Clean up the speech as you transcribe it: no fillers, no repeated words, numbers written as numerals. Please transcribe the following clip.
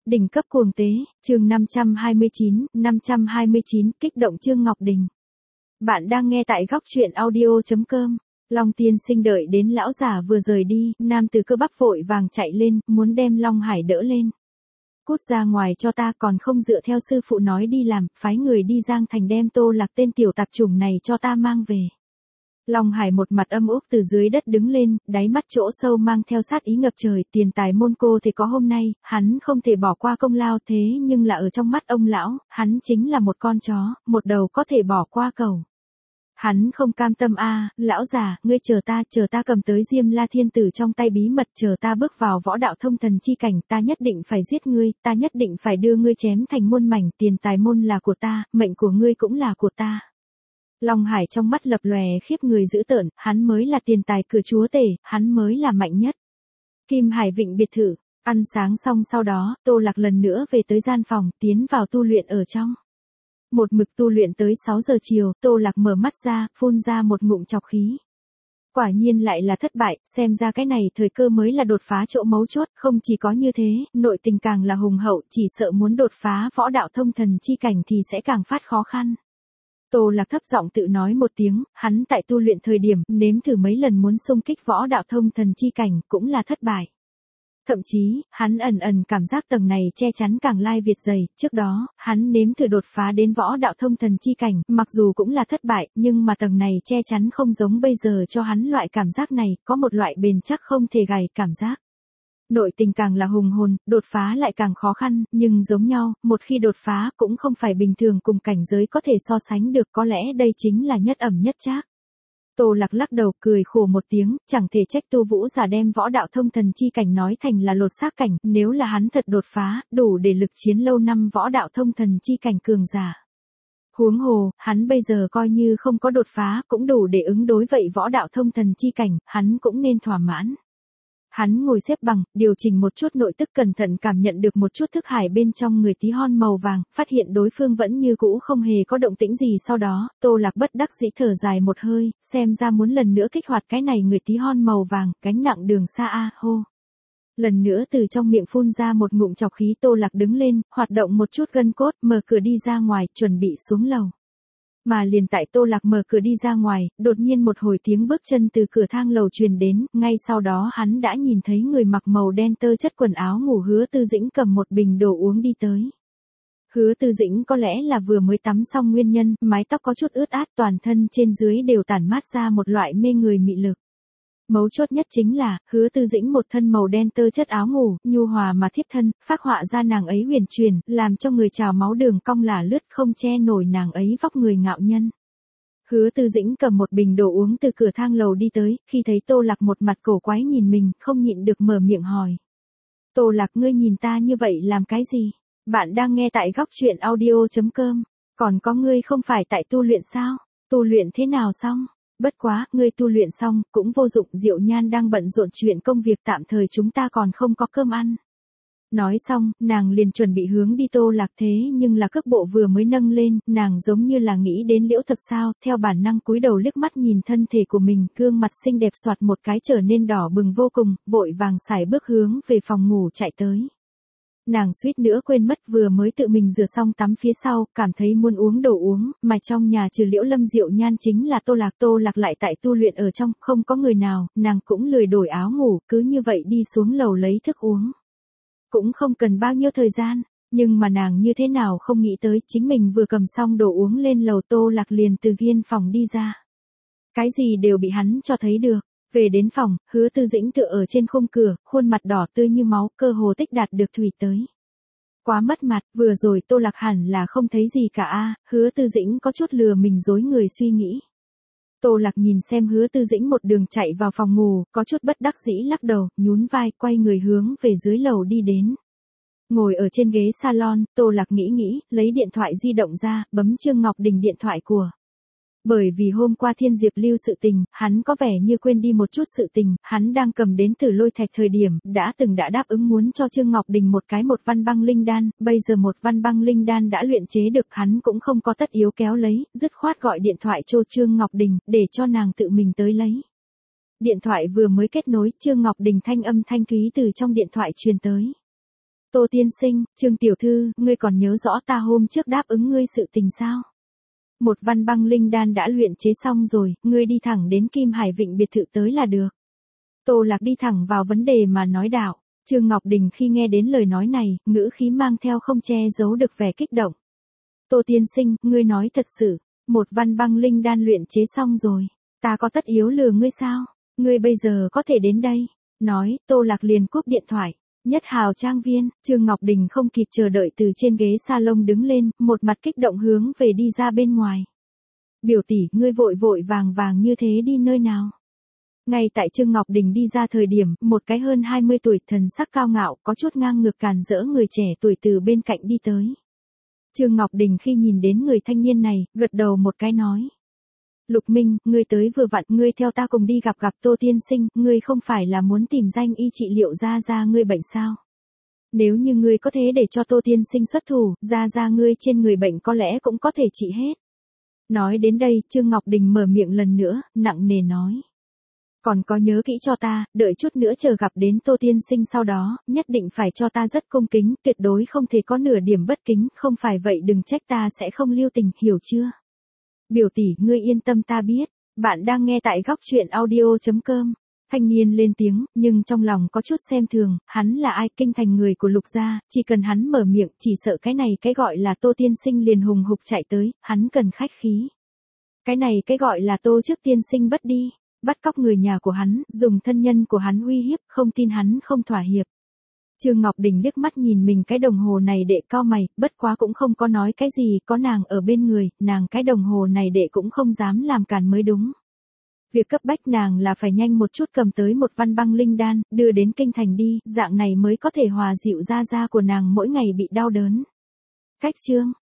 Đỉnh cấp cuồng tế, chương 529, kích động Trương Ngọc Đình. Bạn đang nghe tại góc truyện audio.com. Long tiên sinh đợi đến lão giả vừa rời đi, nam tử cơ bắp vội vàng chạy lên, muốn đem Long Hải đỡ lên. Cút ra ngoài cho ta, còn không dựa theo sư phụ nói đi làm, phái người đi Giang Thành đem Tô Lạc tên tiểu tạp chủng này cho ta mang về. Long Hải một mặt âm úc từ dưới đất đứng lên, đáy mắt chỗ sâu mang theo sát ý ngập trời, tiền tài môn cô thì có hôm nay, hắn không thể bỏ qua công lao, thế nhưng là ở trong mắt ông lão, hắn chính là một con chó, một đầu có thể bỏ qua cầu. Hắn không cam tâm lão già, ngươi chờ ta cầm tới Diêm La Thiên Tử trong tay bí mật, chờ ta bước vào võ đạo thông thần chi cảnh, ta nhất định phải giết ngươi, ta nhất định phải đưa ngươi chém thành muôn mảnh, tiền tài môn là của ta, mệnh của ngươi cũng là của ta. Long Hải trong mắt lập lòe khiếp người dữ tợn, hắn mới là tiền tài cửa chúa tể, hắn mới là mạnh nhất. Kim Hải Vịnh biệt thự, ăn sáng xong sau đó, Tô Lạc lần nữa về tới gian phòng, tiến vào tu luyện ở trong. Một mực tu luyện tới 6 giờ chiều, Tô Lạc mở mắt ra, phun ra một ngụm trọc khí. Quả nhiên lại là thất bại, xem ra cái này thời cơ mới là đột phá chỗ mấu chốt, không chỉ có như thế, nội tình càng là hùng hậu, chỉ sợ muốn đột phá võ đạo thông thần chi cảnh thì sẽ càng phát khó khăn. Tô Lạc thấp giọng tự nói một tiếng, hắn tại tu luyện thời điểm, nếm thử mấy lần muốn xung kích võ đạo thông thần chi cảnh, cũng là thất bại. Thậm chí, hắn ẩn cảm giác tầng này che chắn càng lai việt dày, trước đó, hắn nếm thử đột phá đến võ đạo thông thần chi cảnh, mặc dù cũng là thất bại, nhưng mà tầng này che chắn không giống bây giờ cho hắn loại cảm giác này, có một loại bền chắc không thể gầy cảm giác. Nội tình càng là hùng hồn, đột phá lại càng khó khăn, nhưng giống nhau, một khi đột phá cũng không phải bình thường cùng cảnh giới có thể so sánh được, có lẽ đây chính là nhất ẩm nhất trác. Tô Lạc lắc đầu cười khổ một tiếng, chẳng thể trách Tu Vũ giả đem võ đạo thông thần chi cảnh nói thành là lột xác cảnh, nếu là hắn thật đột phá, đủ để lực chiến lâu năm võ đạo thông thần chi cảnh cường giả. Huống hồ, hắn bây giờ coi như không có đột phá, cũng đủ để ứng đối vậy võ đạo thông thần chi cảnh, hắn cũng nên thỏa mãn. Hắn ngồi xếp bằng, điều chỉnh một chút nội tức, cẩn thận cảm nhận được một chút thức hải bên trong người tí hon màu vàng, phát hiện đối phương vẫn như cũ không hề có động tĩnh gì. Sau đó, Tô Lạc bất đắc dĩ thở dài một hơi, xem ra muốn lần nữa kích hoạt cái này người tí hon màu vàng, gánh nặng đường xa hô. Lần nữa từ trong miệng phun ra một ngụm trọc khí, Tô Lạc đứng lên, hoạt động một chút gân cốt, mở cửa đi ra ngoài, chuẩn bị xuống lầu. Mà liền tại Tô Lạc mở cửa đi ra ngoài, đột nhiên một hồi tiếng bước chân từ cửa thang lầu truyền đến, ngay sau đó hắn đã nhìn thấy người mặc màu đen tơ chất quần áo ngủ Hứa Tư Dĩnh cầm một bình đồ uống đi tới. Hứa Tư Dĩnh có lẽ là vừa mới tắm xong nguyên nhân, mái tóc có chút ướt át, toàn thân trên dưới đều tản mát ra một loại mê người mị lực. Mấu chốt nhất chính là, Hứa Tư Dĩnh một thân màu đen tơ chất áo ngủ, nhu hòa mà thiếp thân, phác họa ra nàng ấy huyền truyền, làm cho người trào máu đường cong lả lướt, không che nổi nàng ấy vóc người ngạo nhân. Hứa Tư Dĩnh cầm một bình đồ uống từ cửa thang lầu đi tới, khi thấy Tô Lạc một mặt cổ quái nhìn mình, không nhịn được mở miệng hỏi. Tô Lạc, ngươi nhìn ta như vậy làm cái gì? Bạn đang nghe tại góc truyện audio.com, còn có ngươi không phải tại tu luyện sao? Tu luyện thế nào xong? Bất quá, ngươi tu luyện xong, cũng vô dụng, Diệu Nhan đang bận rộn chuyện công việc, tạm thời chúng ta còn không có cơm ăn. Nói xong, nàng liền chuẩn bị hướng đi Tô Lạc, thế nhưng là cước bộ vừa mới nâng lên, nàng giống như là nghĩ đến Liễu Thập sao, theo bản năng cúi đầu liếc mắt nhìn thân thể của mình, gương mặt xinh đẹp soạt một cái trở nên đỏ bừng vô cùng, vội vàng sải bước hướng về phòng ngủ chạy tới. Nàng suýt nữa quên mất vừa mới tự mình rửa xong tắm phía sau, cảm thấy muốn uống đồ uống, mà trong nhà trừ Liễu Lâm Diệu Nhan chính là Tô Lạc lại tại tu luyện ở trong, không có người nào, nàng cũng lười đổi áo ngủ, cứ như vậy đi xuống lầu lấy thức uống. Cũng không cần bao nhiêu thời gian, nhưng mà nàng như thế nào không nghĩ tới, chính mình vừa cầm xong đồ uống lên lầu, Tô Lạc liền từ ghiên phòng đi ra. Cái gì đều bị hắn cho thấy được. Về đến phòng, Hứa Tư Dĩnh tựa ở trên khung cửa, khuôn mặt đỏ tươi như máu, cơ hồ tích đạt được thủy tới. Quá mất mặt, vừa rồi Tô Lạc hẳn là không thấy gì cả Hứa Tư Dĩnh có chút lừa mình dối người suy nghĩ. Tô Lạc nhìn xem Hứa Tư Dĩnh một đường chạy vào phòng ngủ, có chút bất đắc dĩ lắc đầu, nhún vai, quay người hướng về dưới lầu đi đến. Ngồi ở trên ghế salon, Tô Lạc nghĩ, lấy điện thoại di động ra, bấm Trương Ngọc Đình điện thoại của. Bởi vì hôm qua Thiên Diệp Lưu sự tình, hắn có vẻ như quên đi một chút sự tình, hắn đang cầm đến Tử Lôi Thạch thời điểm, đã đáp ứng muốn cho Trương Ngọc Đình một văn băng linh đan, bây giờ một văn băng linh đan đã luyện chế được, hắn cũng không có tất yếu kéo lấy, dứt khoát gọi điện thoại cho Trương Ngọc Đình, để cho nàng tự mình tới lấy. Điện thoại vừa mới kết nối, Trương Ngọc Đình thanh âm thanh thúy từ trong điện thoại truyền tới. Tô tiên sinh, Trương tiểu thư, ngươi còn nhớ rõ ta hôm trước đáp ứng ngươi sự tình sao? Một văn băng linh đan đã luyện chế xong rồi, ngươi đi thẳng đến Kim Hải Vịnh biệt thự tới là được. Tô Lạc đi thẳng vào vấn đề mà nói đạo. Trương Ngọc Đình khi nghe đến lời nói này, ngữ khí mang theo không che giấu được vẻ kích động. Tô tiên sinh, ngươi nói thật sự, một văn băng linh đan luyện chế xong rồi, ta có tất yếu lừa ngươi sao? Ngươi bây giờ có thể đến đây. Nói, Tô Lạc liền cúp điện thoại. Nhất Hào trang viên, Trương Ngọc Đình không kịp chờ đợi từ trên ghế salon đứng lên, một mặt kích động hướng về đi ra bên ngoài. Biểu tỷ, ngươi vội vội vàng vàng như thế đi nơi nào? Ngay tại Trương Ngọc Đình đi ra thời điểm, một cái hơn 20 tuổi thần sắc cao ngạo, có chút ngang ngược càn rỡ người trẻ tuổi từ bên cạnh đi tới. Trương Ngọc Đình khi nhìn đến người thanh niên này, gật đầu một cái nói. Lục Minh, ngươi tới vừa vặn, ngươi theo ta cùng đi gặp Tô tiên sinh, ngươi không phải là muốn tìm danh y trị liệu ra ngươi bệnh sao? Nếu như ngươi có thể để cho Tô tiên sinh xuất thủ, ra ngươi trên người bệnh có lẽ cũng có thể trị hết. Nói đến đây, Trương Ngọc Đình mở miệng lần nữa, nặng nề nói. Còn có nhớ kỹ cho ta, đợi chút nữa chờ gặp đến Tô tiên sinh sau đó, nhất định phải cho ta rất cung kính, tuyệt đối không thể có nửa điểm bất kính, không phải vậy đừng trách ta sẽ không lưu tình, hiểu chưa? Biểu tỷ, ngươi yên tâm ta biết, bạn đang nghe tại góc chuyện audio.com. Thanh niên lên tiếng, nhưng trong lòng có chút xem thường, hắn là ai, kinh thành người của Lục gia, chỉ cần hắn mở miệng, chỉ sợ cái này cái gọi là Tô tiên sinh liền hùng hục chạy tới, hắn cần khách khí. Cái này cái gọi là Tô trước tiên sinh bất đi, bắt cóc người nhà của hắn, dùng thân nhân của hắn uy hiếp, không tin hắn không thỏa hiệp. Trương Ngọc Đình liếc mắt nhìn mình cái đồng hồ này đệ cao mày, bất quá cũng không có nói cái gì, có nàng ở bên người, nàng cái đồng hồ này đệ cũng không dám làm cản mới đúng. Việc cấp bách nàng là phải nhanh một chút cầm tới một văn băng linh đan, đưa đến kinh thành đi, dạng này mới có thể hòa dịu da của nàng mỗi ngày bị đau đớn. Cách chương